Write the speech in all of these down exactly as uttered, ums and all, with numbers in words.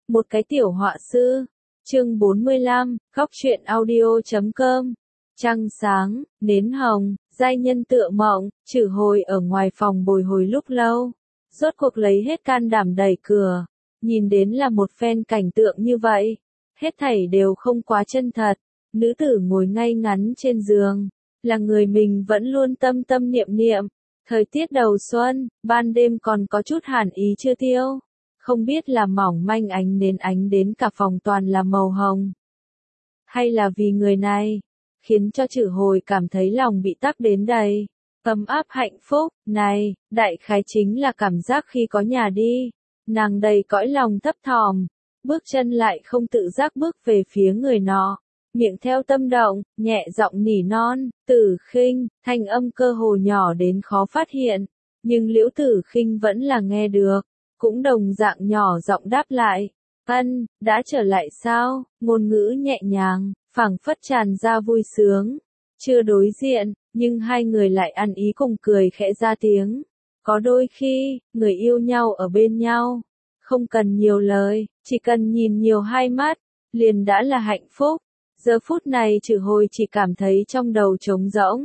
Một cái tiểu họa sư. Chương bốn mươi lăm, góc truyện audio chấm com. Trăng sáng, nến hồng, giai nhân tựa mộng, Trử Hồi ở ngoài phòng bồi hồi lúc lâu. Rốt cuộc lấy hết can đảm đẩy cửa. Nhìn đến là một phen cảnh tượng như vậy. Hết thảy đều không quá chân thật. Nữ tử ngồi ngay ngắn trên giường. Là người mình vẫn luôn tâm tâm niệm niệm. Thời tiết đầu xuân, ban đêm còn có chút hàn ý chưa tiêu. Không biết là mỏng manh ánh nến ánh đến cả phòng toàn là màu hồng. Hay là vì người này, khiến cho Trử Hồi cảm thấy lòng bị tắc đến đầy. Ấm áp hạnh phúc, này, đại khái chính là cảm giác khi có nhà đi. Nàng đầy cõi lòng thấp thỏm, bước chân lại không tự giác bước về phía người nọ. Miệng theo tâm động, nhẹ giọng nỉ non, Tử Khinh, thanh âm cơ hồ nhỏ đến khó phát hiện. Nhưng Liễu Tử Khinh vẫn là nghe được. Cũng đồng dạng nhỏ giọng đáp lại, ân, đã trở lại sao, ngôn ngữ nhẹ nhàng, phảng phất tràn ra vui sướng, chưa đối diện, nhưng hai người lại ăn ý cùng cười khẽ ra tiếng, có đôi khi, người yêu nhau ở bên nhau, không cần nhiều lời, chỉ cần nhìn nhiều hai mắt, liền đã là hạnh phúc, giờ phút này Trử Hồi chỉ cảm thấy trong đầu trống rỗng.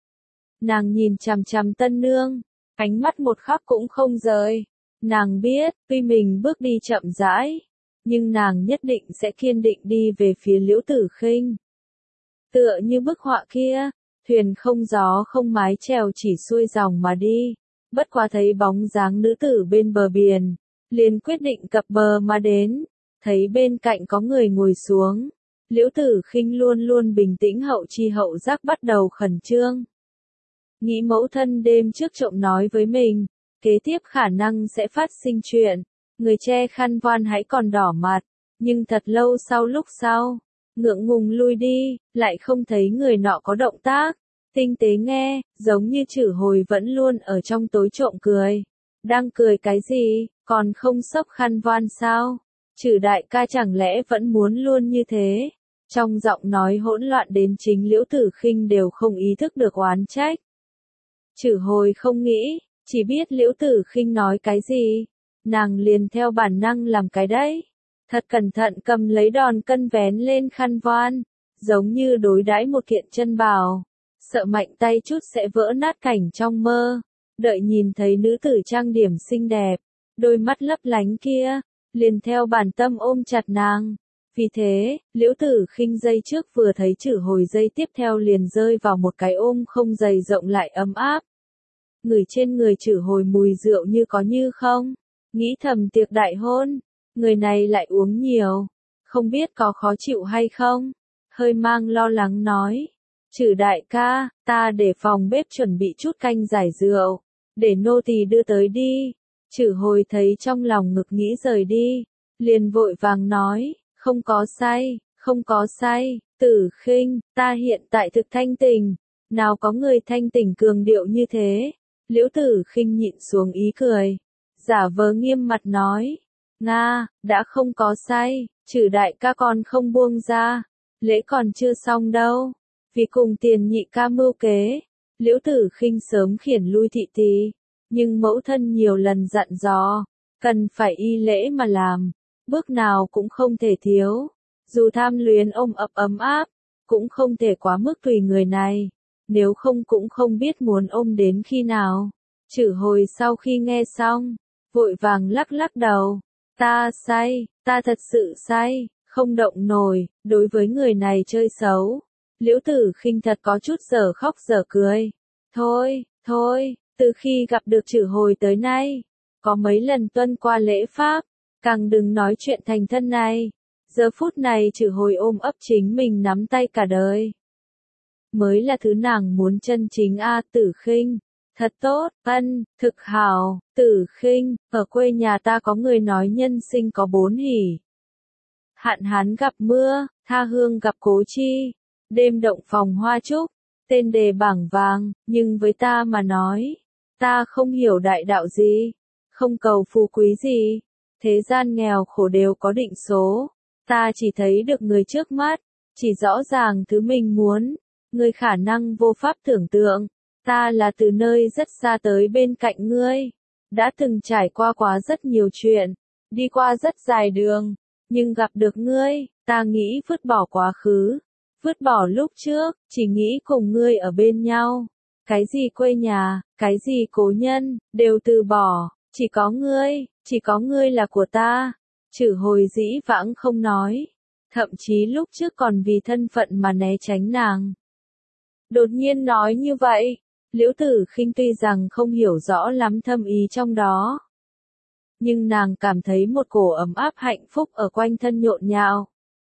Nàng nhìn chằm chằm tân nương, ánh mắt một khắc cũng không rời. Nàng biết, tuy mình bước đi chậm rãi, nhưng nàng nhất định sẽ kiên định đi về phía Liễu Tử Khinh. Tựa như bức họa kia, thuyền không gió không mái chèo chỉ xuôi dòng mà đi, bất quá thấy bóng dáng nữ tử bên bờ biển, liền quyết định cập bờ mà đến, thấy bên cạnh có người ngồi xuống, Liễu Tử Khinh luôn luôn bình tĩnh hậu chi hậu giác bắt đầu khẩn trương. Nghĩ mẫu thân đêm trước trộm nói với mình. Kế tiếp khả năng sẽ phát sinh chuyện, người che khăn voan hãy còn đỏ mặt, nhưng thật lâu sau lúc sau, ngượng ngùng lui đi, lại không thấy người nọ có động tác, tinh tế nghe, giống như Trử Hồi vẫn luôn ở trong tối trộm cười. Đang cười cái gì, còn không xốc khăn voan sao? Trử đại ca chẳng lẽ vẫn muốn luôn như thế? Trong giọng nói hỗn loạn đến chính Liễu Tử Khinh đều không ý thức được oán trách. Trử Hồi không nghĩ. Chỉ biết Liễu Tử Khinh nói cái gì, nàng liền theo bản năng làm cái đấy. Thật cẩn thận cầm lấy đòn cân vén lên khăn voan, giống như đối đãi một kiện chân bào, sợ mạnh tay chút sẽ vỡ nát cảnh trong mơ. Đợi nhìn thấy nữ tử trang điểm xinh đẹp, đôi mắt lấp lánh kia, liền theo bản tâm ôm chặt nàng. Vì thế, Liễu Tử Khinh giây trước vừa thấy Trử Hồi giây tiếp theo liền rơi vào một cái ôm không dày rộng lại ấm áp. Người trên người Trử Hồi mùi rượu như có như không, nghĩ thầm tiệc đại hôn, người này lại uống nhiều, không biết có khó chịu hay không, hơi mang lo lắng nói, Trử đại ca, ta để phòng bếp chuẩn bị chút canh giải rượu, để nô tỳ đưa tới đi. Trử Hồi thấy trong lòng ngực nghĩ rời đi, liền vội vàng nói, không có say, không có say, Tử Khinh, ta hiện tại thực thanh tình, nào có người thanh tỉnh cường điệu như thế. Liễu Tử Khinh nhịn xuống ý cười, giả vờ nghiêm mặt nói, Nga, đã không có say, Trử đại ca còn không buông ra, lễ còn chưa xong đâu, vì cùng tiền nhị ca mưu kế, Liễu Tử Khinh sớm khiển lui thị tỳ, nhưng mẫu thân nhiều lần dặn dò, cần phải y lễ mà làm, bước nào cũng không thể thiếu, dù tham luyến ôm ấp ấm áp, cũng không thể quá mức tùy người này. Nếu không cũng không biết muốn ôm đến khi nào. Trử Hồi sau khi nghe xong, vội vàng lắc lắc đầu. Ta say, ta thật sự say, không động nổi, đối với người này chơi xấu. Liễu Tử Khinh thật có chút dở khóc dở cười. Thôi, thôi, từ khi gặp được Trử Hồi tới nay, có mấy lần tuân qua lễ pháp, càng đừng nói chuyện thành thân này. Giờ phút này Trử Hồi ôm ấp chính mình nắm tay cả đời. Mới là thứ nàng muốn chân chính a. Tử Khinh, thật tốt, ân, thực hảo, Tử Khinh, ở quê nhà ta có người nói nhân sinh có bốn hỉ. Hạn hán gặp mưa, tha hương gặp cố chi, đêm động phòng hoa trúc, tên đề bảng vàng, nhưng với ta mà nói, ta không hiểu đại đạo gì, không cầu phú quý gì, thế gian nghèo khổ đều có định số, ta chỉ thấy được người trước mắt, chỉ rõ ràng thứ mình muốn. Ngươi khả năng vô pháp tưởng tượng, ta là từ nơi rất xa tới bên cạnh ngươi, đã từng trải qua quá rất nhiều chuyện, đi qua rất dài đường, Nhưng gặp được ngươi, ta nghĩ vứt bỏ quá khứ, vứt bỏ lúc trước, chỉ nghĩ cùng ngươi ở bên nhau. Cái gì quê nhà, cái gì cố nhân, đều từ bỏ, chỉ có ngươi, chỉ có ngươi là của ta. Chử hồi dĩ vãng không nói, thậm chí lúc trước còn vì thân phận mà né tránh nàng. Đột nhiên nói như vậy, Liễu Tử Khinh tuy rằng không hiểu rõ lắm thâm ý trong đó, nhưng nàng cảm thấy một cổ ấm áp hạnh phúc ở quanh thân nhộn nhạo.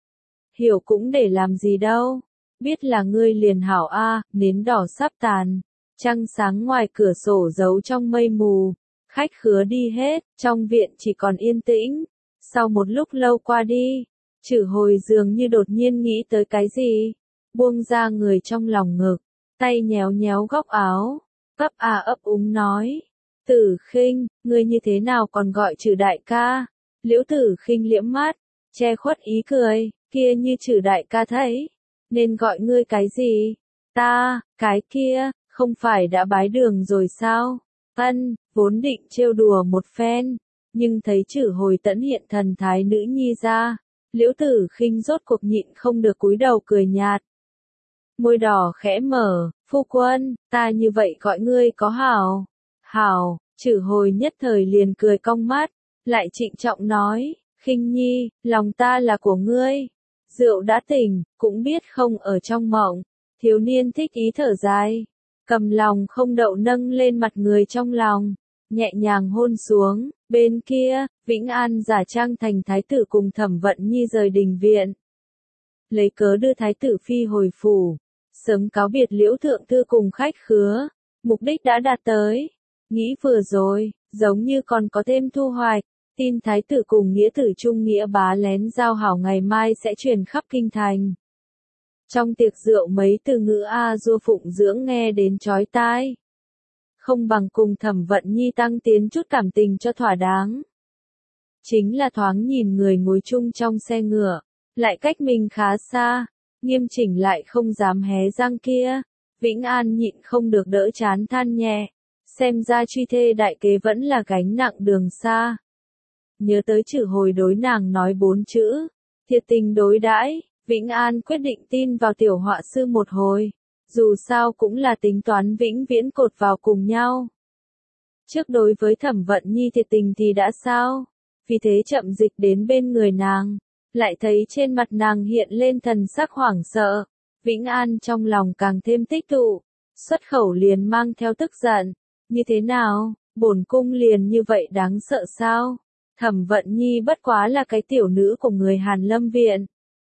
Hiểu cũng để làm gì đâu, biết là ngươi liền hảo a, nến đỏ sắp tàn, trăng sáng ngoài cửa sổ giấu trong mây mù, khách khứa đi hết, trong viện chỉ còn yên tĩnh. Sau một lúc lâu qua đi, Chử hồi dường như đột nhiên nghĩ tới cái gì, buông ra người trong lòng ngực, tay nhéo nhéo góc áo, ấp à ấp úng nói, Tử Khinh, ngươi như thế nào còn gọi Chử đại ca? Liễu Tử Khinh liễm mắt, che khuất ý cười, kia như Chử đại ca thấy, nên gọi ngươi cái gì? Ta, cái kia, không phải đã bái đường rồi sao? Ân, vốn định trêu đùa một phen, nhưng thấy Chử hồi tẫn hiện thần thái nữ nhi ra, Liễu Tử Khinh rốt cuộc nhịn không được cúi đầu cười nhạt. Môi đỏ khẽ mở, phu quân, ta như vậy gọi ngươi có hảo? Hảo, Chử hồi nhất thời liền cười cong mắt, lại trịnh trọng nói, Khinh nhi, lòng ta là của ngươi. Rượu đã tỉnh, cũng biết không ở trong mộng, thiếu niên thích ý thở dài, cầm lòng không đậu nâng lên mặt người trong lòng, nhẹ nhàng hôn xuống. Bên kia, Vĩnh An giả trang thành thái tử cùng Thẩm Vận Nhi rời đình viện, lấy cớ đưa thái tử phi hồi phủ, sớm cáo biệt Liễu thượng thư cùng khách khứa, mục đích đã đạt tới. Nghĩ vừa rồi, giống như còn có thêm thu hoạch, tin thái tử cùng nghĩa tử trung nghĩa bá lén giao hảo ngày mai sẽ truyền khắp kinh thành. Trong tiệc rượu mấy từ ngữ a dua phụng dưỡng nghe đến chói tai. Không bằng cùng Thẩm Vận Nhi tăng tiến chút cảm tình cho thỏa đáng. Chính là thoáng nhìn người ngồi chung trong xe ngựa, lại cách mình khá xa, nghiêm chỉnh lại không dám hé răng kia. Vĩnh An nhịn không được đỡ chán than nhẹ, xem ra truy thê đại kế vẫn là gánh nặng đường xa. Nhớ tới Chử hồi đối nàng nói bốn chữ, thiệt tình đối đãi, Vĩnh An quyết định tin vào tiểu họa sư một hồi. Dù sao cũng là tính toán vĩnh viễn cột vào cùng nhau. Trước đối với Thẩm Vận Nhi thiệt tình thì đã sao? Vì thế chậm dịch đến bên người nàng, lại thấy trên mặt nàng hiện lên thần sắc hoảng sợ. Vĩnh An trong lòng càng thêm tích tụ, xuất khẩu liền mang theo tức giận. Như thế nào, bổn cung liền như vậy đáng sợ sao? Thẩm Vận Nhi bất quá là cái tiểu nữ của người Hàn Lâm viện.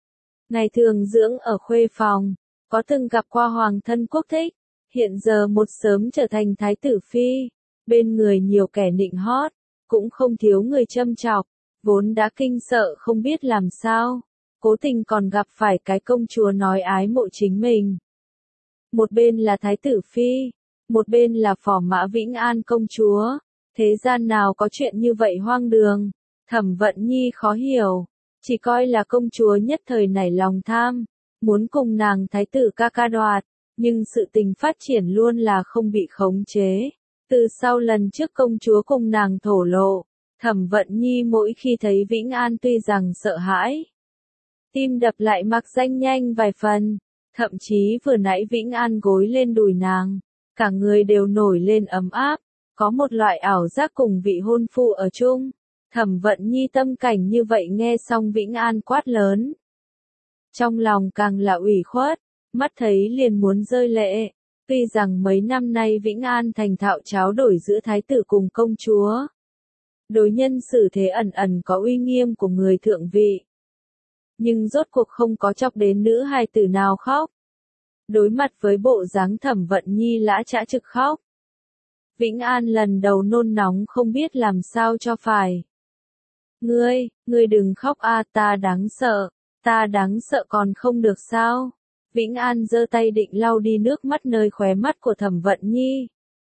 Ngày thường dưỡng ở khuê phòng. Có từng gặp qua hoàng thân quốc thích, hiện giờ một sớm trở thành thái tử phi, bên người nhiều kẻ nịnh hót, cũng không thiếu người châm chọc, vốn đã kinh sợ không biết làm sao, cố tình còn gặp phải cái công chúa nói ái mộ chính mình. Một bên là thái tử phi, một bên là phò mã Vĩnh An công chúa, thế gian nào có chuyện như vậy hoang đường, Thẩm Vận Nhi khó hiểu, chỉ coi là công chúa nhất thời nảy lòng tham. Muốn cùng nàng thái tử ca ca đoạt, nhưng sự tình phát triển luôn là không bị khống chế. Từ sau lần trước công chúa cùng nàng thổ lộ, Thẩm Vận Nhi mỗi khi thấy Vĩnh An tuy rằng sợ hãi, tim đập lại mặc danh nhanh vài phần, thậm chí vừa nãy Vĩnh An gối lên đùi nàng, cả người đều nổi lên ấm áp, có một loại ảo giác cùng vị hôn phu ở chung. Thẩm Vận Nhi tâm cảnh như vậy nghe xong Vĩnh An quát lớn. Trong lòng càng là ủy khuất, mắt thấy liền muốn rơi lệ, tuy rằng mấy năm nay Vĩnh An thành thạo tráo đổi giữa thái tử cùng công chúa. Đối nhân xử thế ẩn ẩn có uy nghiêm của người thượng vị. Nhưng rốt cuộc không có chọc đến nữ hài tử nào khóc. Đối mặt với bộ dáng Thẩm Vận Nhi lã chã trực khóc. Vĩnh An lần đầu nôn nóng không biết làm sao cho phải. Ngươi, ngươi đừng khóc a, ta đáng sợ. Ta đáng sợ còn không được sao? Vĩnh An giơ tay định lau đi nước mắt nơi khóe mắt của Thẩm Vận Nhi.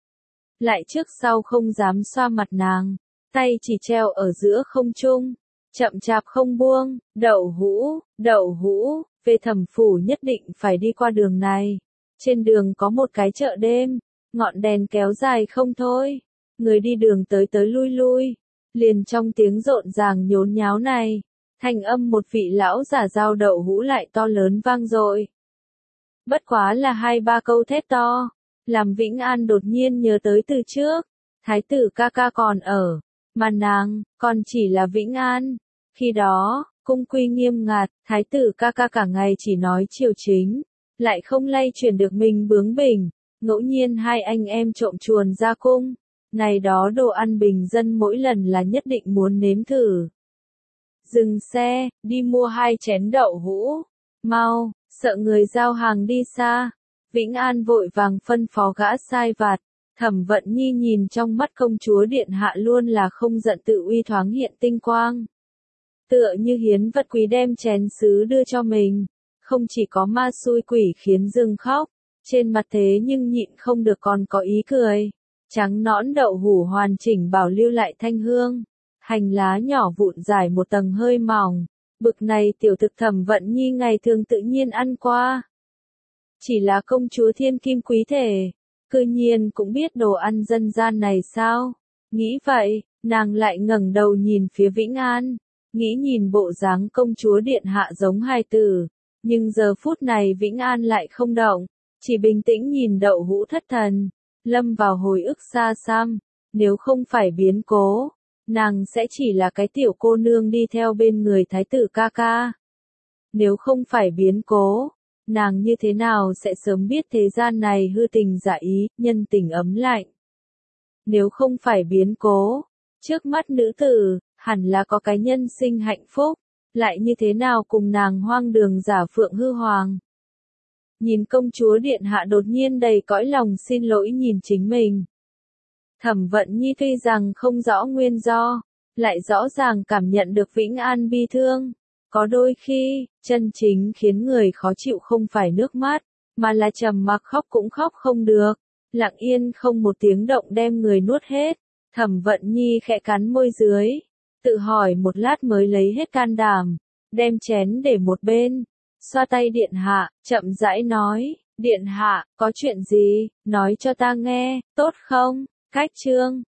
Lại trước sau không dám xoa mặt nàng, tay chỉ treo ở giữa không trung, chậm chạp không buông. Đậu hũ, đậu hũ, về Thẩm phủ nhất định phải đi qua đường này. Trên đường có một cái chợ đêm, ngọn đèn kéo dài không thôi. Người đi đường tới tới lui lui, liền trong tiếng rộn ràng nhốn nháo này. Thanh âm một vị lão giả rau đậu hũ lại to lớn vang dội. Bất quá là hai ba câu thét to, làm Vĩnh An đột nhiên nhớ tới từ trước, thái tử ca ca còn ở, mà nàng, còn chỉ là Vĩnh An. Khi đó, cung quy nghiêm ngặt, thái tử ca ca cả ngày chỉ nói triều chính, lại không lay chuyển được mình bướng bỉnh, ngẫu nhiên hai anh em trộm chuồn ra cung, này đó đồ ăn bình dân mỗi lần là nhất định muốn nếm thử. Dừng xe, đi mua hai chén đậu hũ, mau, sợ người giao hàng đi xa. Vĩnh An vội vàng phân phó gã sai vặt. Thẩm Vận Nhi nhìn trong mắt công chúa điện hạ luôn là không giận tự uy thoáng hiện tinh quang. Tựa như hiến vật quý đem chén sứ đưa cho mình, không chỉ có ma xui quỷ khiến rừng khóc, trên mặt thế nhưng nhịn không được còn có ý cười. Trắng nõn đậu hũ hoàn chỉnh bảo lưu lại thanh hương, hành lá nhỏ vụn dài một tầng hơi mỏng, bực này tiểu thực Thẩm Vận Nhi ngày thường tự nhiên ăn qua. Chỉ là công chúa thiên kim quý thể, cư nhiên cũng biết đồ ăn dân gian này sao? Nghĩ vậy, nàng lại ngẩng đầu nhìn phía Vĩnh An, nghĩ nhìn bộ dáng công chúa điện hạ giống hài tử, nhưng giờ phút này Vĩnh An lại không động, chỉ bình tĩnh nhìn đậu hũ thất thần, lâm vào hồi ức xa xăm, nếu không phải biến cố, nàng sẽ chỉ là cái tiểu cô nương đi theo bên người thái tử ca ca. Nếu không phải biến cố, nàng như thế nào sẽ sớm biết thế gian này hư tình giả ý, nhân tình ấm lạnh. Nếu không phải biến cố, trước mắt nữ tử, hẳn là có cái nhân sinh hạnh phúc, lại như thế nào cùng nàng hoang đường giả phượng hư hoàng. Nhìn công chúa điện hạ đột nhiên đầy cõi lòng xin lỗi nhìn chính mình. Thẩm Vận Nhi tuy rằng không rõ nguyên do, lại rõ ràng cảm nhận được Vĩnh An bi thương. Có đôi khi, chân chính khiến người khó chịu không phải nước mắt, mà là trầm mặc khóc cũng khóc không được, lặng yên không một tiếng động đem người nuốt hết. Thẩm Vận Nhi khẽ cắn môi dưới, tự hỏi một lát mới lấy hết can đảm, đem chén để một bên, xoa tay điện hạ, chậm rãi nói, điện hạ, có chuyện gì, nói cho ta nghe, tốt không? Cách chương